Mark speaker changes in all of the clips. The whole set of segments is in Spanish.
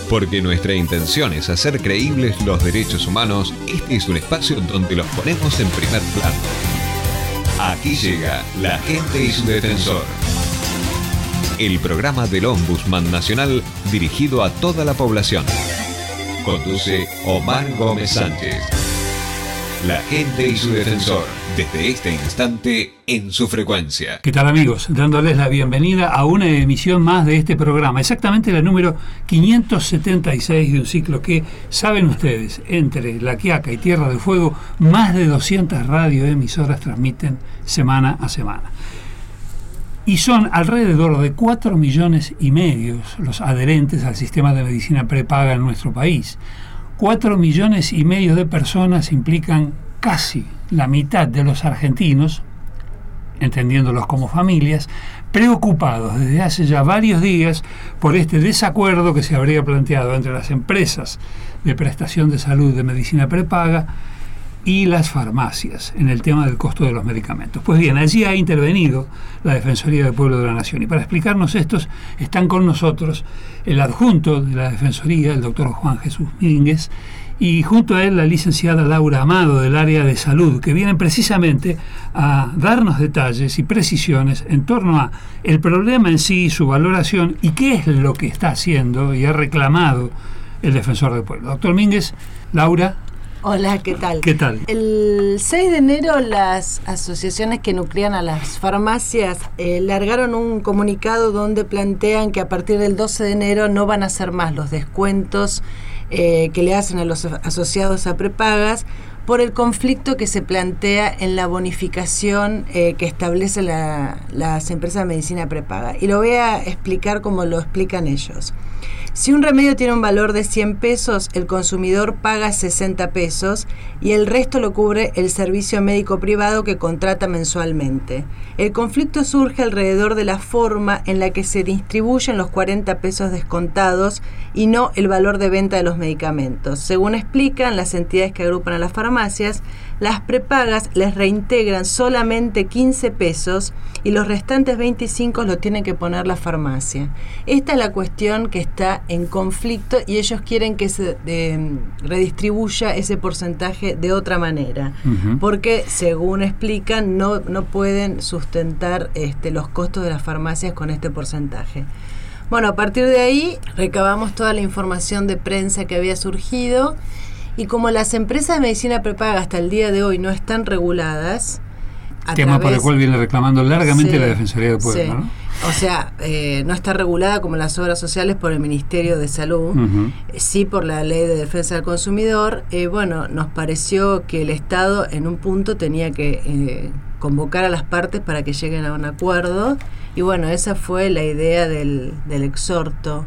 Speaker 1: Porque nuestra intención es hacer creíbles los derechos humanos, este es un espacio donde los ponemos en primer plano. Aquí llega La Gente y su Defensor. El programa del Ombudsman Nacional dirigido a toda la población. Conduce Omar Gómez Sánchez. La Gente y su Defensor, desde este instante en su frecuencia.
Speaker 2: ¿Qué tal, amigos? Dándoles la bienvenida a una emisión más de este programa, exactamente la número 576 de un ciclo que, saben ustedes, entre La Quiaca y Tierra del Fuego, más de 200 radioemisoras transmiten semana a semana. Y son alrededor de 4,5 millones los adherentes al sistema de medicina prepaga en nuestro país. 4,5 millones de personas implican casi la mitad de los argentinos, entendiéndolos como familias, preocupados desde hace ya varios días por este desacuerdo que se habría planteado entre las empresas de prestación de salud de medicina prepaga y las farmacias en el tema del costo de los medicamentos. Pues bien, allí ha intervenido la Defensoría del Pueblo de la Nación y para explicarnos estos están con nosotros el adjunto de la Defensoría, el doctor Juan Jesús Mínguez, y junto a él la licenciada Laura Amado del área de salud, que vienen precisamente a darnos detalles y precisiones en torno a el problema en sí, su valoración y qué es lo que está haciendo y ha reclamado el Defensor del Pueblo. Doctor Mínguez, Laura.
Speaker 3: Hola, ¿qué tal?
Speaker 2: ¿Qué tal?
Speaker 3: El 6 de enero las asociaciones que nuclean a las farmacias largaron un comunicado donde plantean que a partir del 12 de enero no van a hacer más los descuentos que le hacen a los asociados a prepagas por el conflicto que se plantea en la bonificación que establecen las empresas de medicina prepaga. Y lo voy a explicar como lo explican ellos. Si un remedio tiene un valor de 100 pesos, el consumidor paga 60 pesos y el resto lo cubre el servicio médico privado que contrata mensualmente. El conflicto surge alrededor de la forma en la que se distribuyen los 40 pesos descontados y no el valor de venta de los medicamentos. Según explican las entidades que agrupan a las farmacias, las prepagas les reintegran solamente 15 pesos y los restantes 25 los tiene que poner la farmacia. Esta es la cuestión que está en conflicto y ellos quieren que se redistribuya ese porcentaje de otra manera, porque según explican no pueden sustentar los costos de las farmacias con este porcentaje. Bueno, a partir de ahí recabamos toda la información de prensa que había surgido y como las empresas de medicina prepaga hasta el día de hoy no están reguladas,
Speaker 2: tema por el cual viene reclamando largamente la Defensoría del Pueblo,
Speaker 3: sí.
Speaker 2: ¿no?
Speaker 3: O sea, no está regulada como las obras sociales por el Ministerio de Salud, sí por la Ley de Defensa del Consumidor. Bueno, nos pareció que el Estado en un punto tenía que convocar a las partes para que lleguen a un acuerdo y bueno, esa fue la idea del exhorto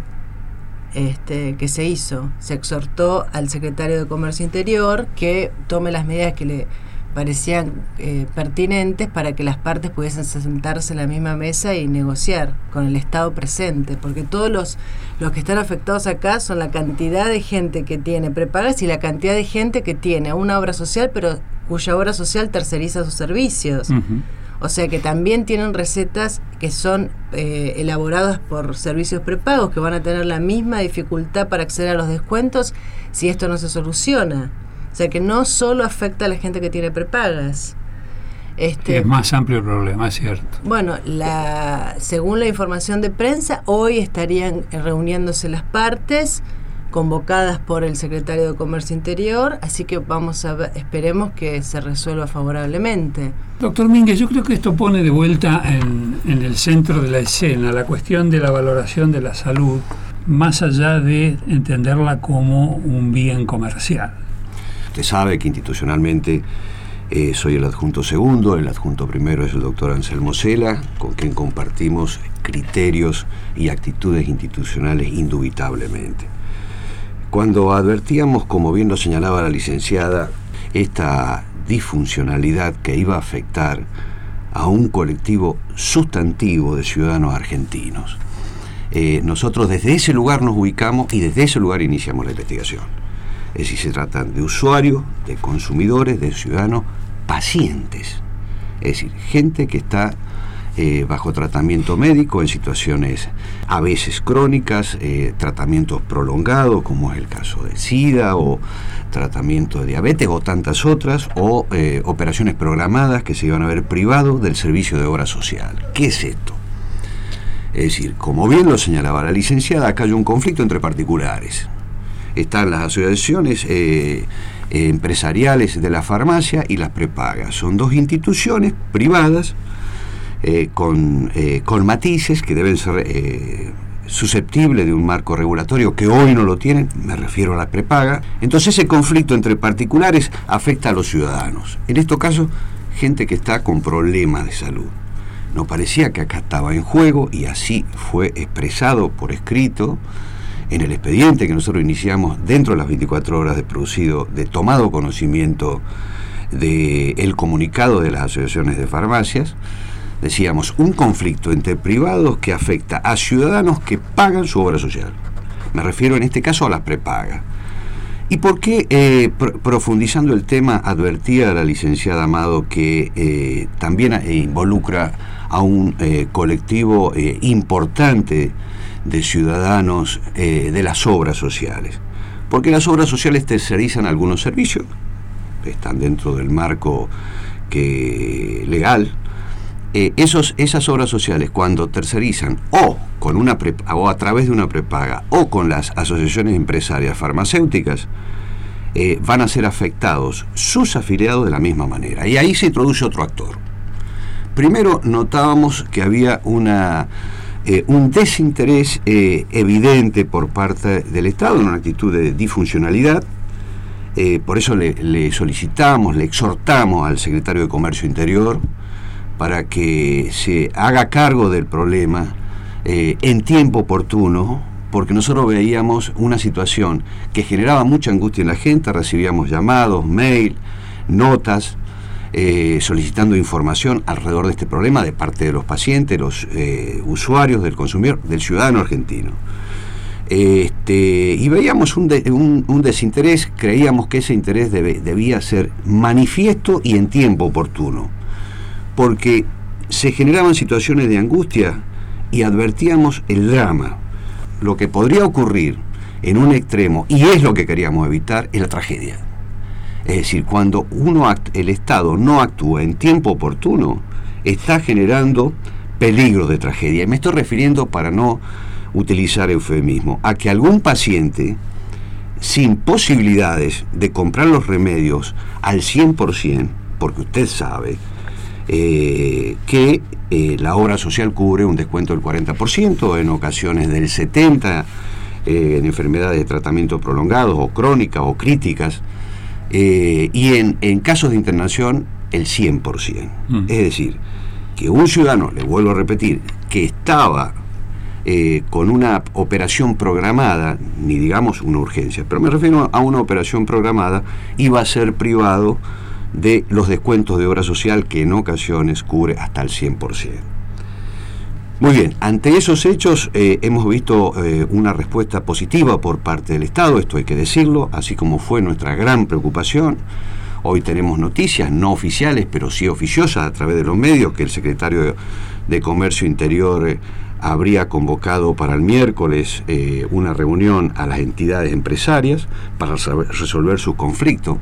Speaker 3: que se hizo. Se exhortó al Secretario de Comercio Interior que tome las medidas que le parecían pertinentes para que las partes pudiesen sentarse en la misma mesa y negociar con el Estado presente, porque todos los que están afectados acá son la cantidad de gente que tiene prepagas y la cantidad de gente que tiene una obra social, pero cuya obra social terceriza sus servicios. O sea que también tienen recetas que son elaboradas por servicios prepagos, que van a tener la misma dificultad para acceder a los descuentos si esto no se soluciona. O sea que no solo afecta a la gente que tiene prepagas.
Speaker 2: Es más amplio el problema, es cierto.
Speaker 3: Bueno, según la información de prensa, hoy estarían reuniéndose las partes convocadas por el Secretario de Comercio Interior, así que vamos a ver, esperemos que se resuelva favorablemente.
Speaker 2: Doctor Mínguez, yo creo que esto pone de vuelta en el centro de la escena la cuestión de la valoración de la salud, más allá de entenderla como un bien comercial.
Speaker 4: Usted sabe que institucionalmente soy el adjunto segundo, el adjunto primero es el doctor Anselmo Cela, con quien compartimos criterios y actitudes institucionales indubitablemente. Cuando advertíamos, como bien lo señalaba la licenciada, esta disfuncionalidad que iba a afectar a un colectivo sustantivo de ciudadanos argentinos, nosotros desde ese lugar nos ubicamos y desde ese lugar iniciamos la investigación. Es decir, se tratan de usuarios, de consumidores, de ciudadanos pacientes. Es decir, gente que está bajo tratamiento médico en situaciones a veces crónicas, tratamientos prolongados, como es el caso de SIDA o tratamiento de diabetes o tantas otras, o operaciones programadas que se iban a ver privados del servicio de obra social. ¿Qué es esto? Es decir, como bien lo señalaba la licenciada, acá hay un conflicto entre particulares. Están las asociaciones empresariales de la farmacia y las prepagas. Son dos instituciones privadas con matices que deben ser susceptibles de un marco regulatorio que hoy no lo tienen, me refiero a la prepaga. Entonces ese conflicto entre particulares afecta a los ciudadanos. En este caso, gente que está con problemas de salud. Nos parecía que acá estaba en juego, y así fue expresado por escrito en el expediente que nosotros iniciamos dentro de las 24 horas de tomado conocimiento del comunicado de las asociaciones de farmacias. Decíamos, un conflicto entre privados que afecta a ciudadanos que pagan su obra social. Me refiero en este caso a las prepagas. ¿Y por qué, profundizando el tema, advertía a la licenciada Amado que también involucra a un colectivo importante de ciudadanos de las obras sociales? Porque las obras sociales tercerizan algunos servicios, están dentro del marco legal. Esas obras sociales, cuando tercerizan o a través de una prepaga o con las asociaciones empresarias farmacéuticas, van a ser afectados sus afiliados de la misma manera. Y ahí se introduce otro actor. Primero notábamos que había un desinterés evidente por parte del Estado, una actitud de disfuncionalidad. Por eso le solicitamos, le exhortamos al secretario de Comercio Interior para que se haga cargo del problema en tiempo oportuno, porque nosotros veíamos una situación que generaba mucha angustia en la gente. Recibíamos llamados, mail, notas, solicitando información alrededor de este problema de parte de los pacientes, los usuarios, del consumidor, del ciudadano argentino. Y veíamos un desinterés. Creíamos que ese interés debía ser manifiesto y en tiempo oportuno, porque se generaban situaciones de angustia y advertíamos el drama. Lo que podría ocurrir en un extremo, y es lo que queríamos evitar, es la tragedia. Es decir, cuando el Estado no actúa en tiempo oportuno, está generando peligro de tragedia. Y me estoy refiriendo, para no utilizar eufemismo, a que algún paciente sin posibilidades de comprar los remedios al 100%, porque usted sabe que la obra social cubre un descuento del 40%, en ocasiones del 70%, en enfermedades de tratamiento prolongado o crónicas o críticas, y en casos de internación el 100%. Es decir, que un ciudadano, le vuelvo a repetir, que estaba con una operación programada, ni digamos una urgencia, pero me refiero a una operación programada, iba a ser privado de los descuentos de obra social, que en ocasiones cubre hasta el 100%. Muy bien, ante esos hechos hemos visto una respuesta positiva por parte del Estado, esto hay que decirlo, así como fue nuestra gran preocupación. Hoy tenemos noticias no oficiales, pero sí oficiosas a través de los medios, que el secretario de Comercio Interior habría convocado para el miércoles una reunión a las entidades empresarias para resolver su conflicto.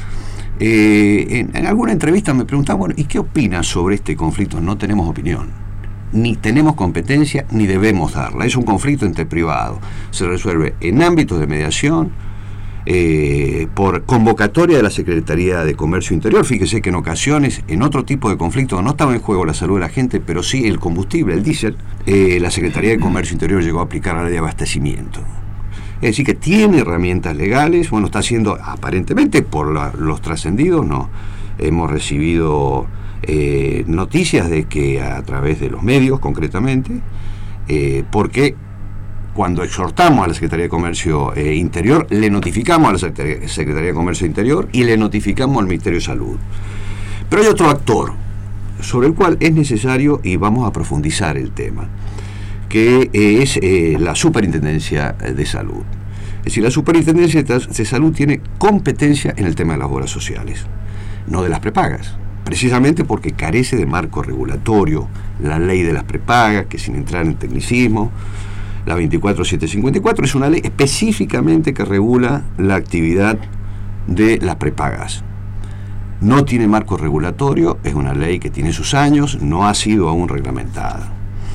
Speaker 4: En alguna entrevista me preguntaban, bueno, ¿y qué opinas sobre este conflicto? No tenemos opinión, ni tenemos competencia, ni debemos darla. Es un conflicto entre privados. Se resuelve en ámbitos de mediación, por convocatoria de la Secretaría de Comercio Interior. Fíjese que en ocasiones, en otro tipo de conflictos, no estaba en juego la salud de la gente, pero sí el combustible, el diésel, la Secretaría de Comercio Interior llegó a aplicar la ley de abastecimiento. Es decir, que tiene herramientas legales. Bueno, está haciendo, aparentemente, por los trascendidos, no. Hemos recibido noticias de que a través de los medios, concretamente, porque cuando exhortamos a la Secretaría de Comercio Interior, le notificamos a la Secretaría de Comercio Interior y le notificamos al Ministerio de Salud. Pero hay otro actor sobre el cual es necesario, y vamos a profundizar el tema, que es la Superintendencia de Salud. Es decir, la Superintendencia de Salud tiene competencia en el tema de las obras sociales, no de las prepagas. precisamente porque carece de marco regulatorio. La ley de las prepagas, que sin entrar en tecnicismo, la 24754, es una ley específicamente que regula la actividad de las prepagas. No tiene marco regulatorio, es una ley que tiene sus años, no ha sido aún reglamentada.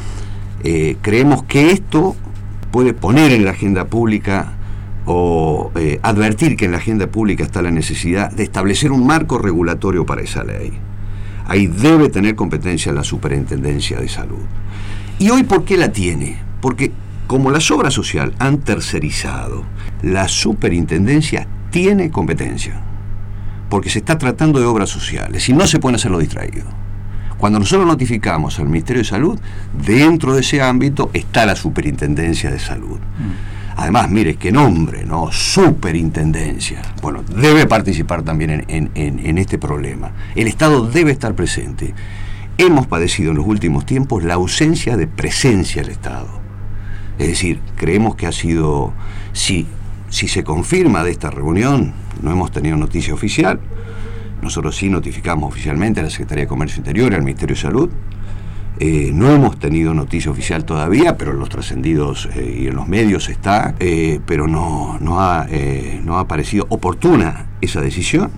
Speaker 4: Creemos que esto puede poner en la agenda pública o advertir que en la agenda pública está la necesidad de establecer un marco regulatorio para esa ley. Ahí debe tener competencia la Superintendencia de Salud. ¿Y hoy por qué la tiene? Porque como las obras sociales han tercerizado, la Superintendencia tiene competencia, porque se está tratando de obras sociales y no se pueden hacer los distraídos. Cuando nosotros notificamos al Ministerio de Salud, dentro de ese ámbito está la Superintendencia de Salud. Además, mire, qué nombre, ¿no? Superintendencia. Bueno, debe participar también en este problema. El Estado debe estar presente. Hemos padecido en los últimos tiempos la ausencia de presencia del Estado. Es decir, creemos que ha sido, si se confirma de esta reunión, no hemos tenido noticia oficial, nosotros sí notificamos oficialmente a la Secretaría de Comercio Interior y al Ministerio de Salud. No hemos tenido noticia oficial todavía, pero en los trascendidos y en los medios está, pero no ha parecido oportuna esa decisión,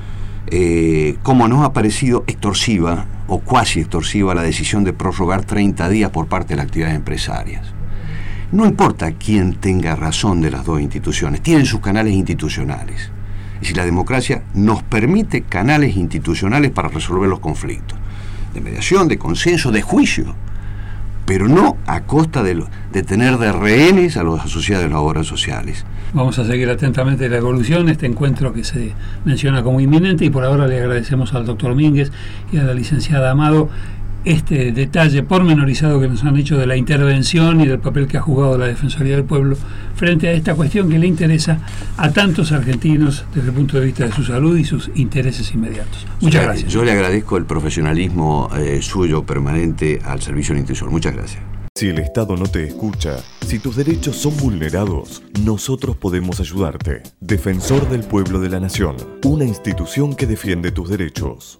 Speaker 4: como no ha parecido extorsiva o cuasi extorsiva la decisión de prorrogar 30 días por parte de las actividades empresarias. No importa quién tenga razón de las dos instituciones, tienen sus canales institucionales. Es decir, la democracia nos permite canales institucionales para resolver los conflictos, de mediación, de consenso, de juicio, pero no a costa de tener de rehenes a los asociados de las obras sociales.
Speaker 2: Vamos a seguir atentamente la evolución, este encuentro que se menciona como inminente, y por ahora le agradecemos al doctor Mínguez y a la licenciada Amado este detalle pormenorizado que nos han hecho de la intervención y del papel que ha jugado la Defensoría del Pueblo frente a esta cuestión que le interesa a tantos argentinos desde el punto de vista de su salud y sus intereses inmediatos. Muchas gracias.
Speaker 4: Yo le agradezco el profesionalismo suyo permanente al servicio de la institución. Muchas gracias.
Speaker 5: Si el Estado no te escucha, si tus derechos son vulnerados, nosotros podemos ayudarte. Defensor del Pueblo de la Nación, una institución que defiende tus derechos.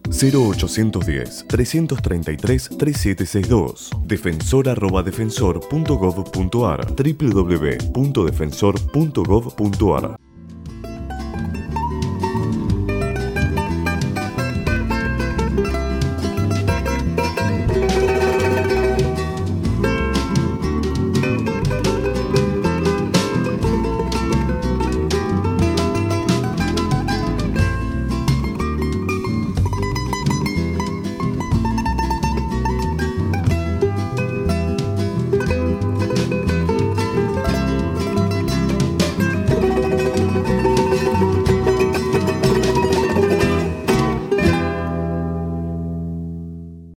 Speaker 5: 0810-333-3762. defensor@defensor.gov.ar. www.defensor.gov.ar.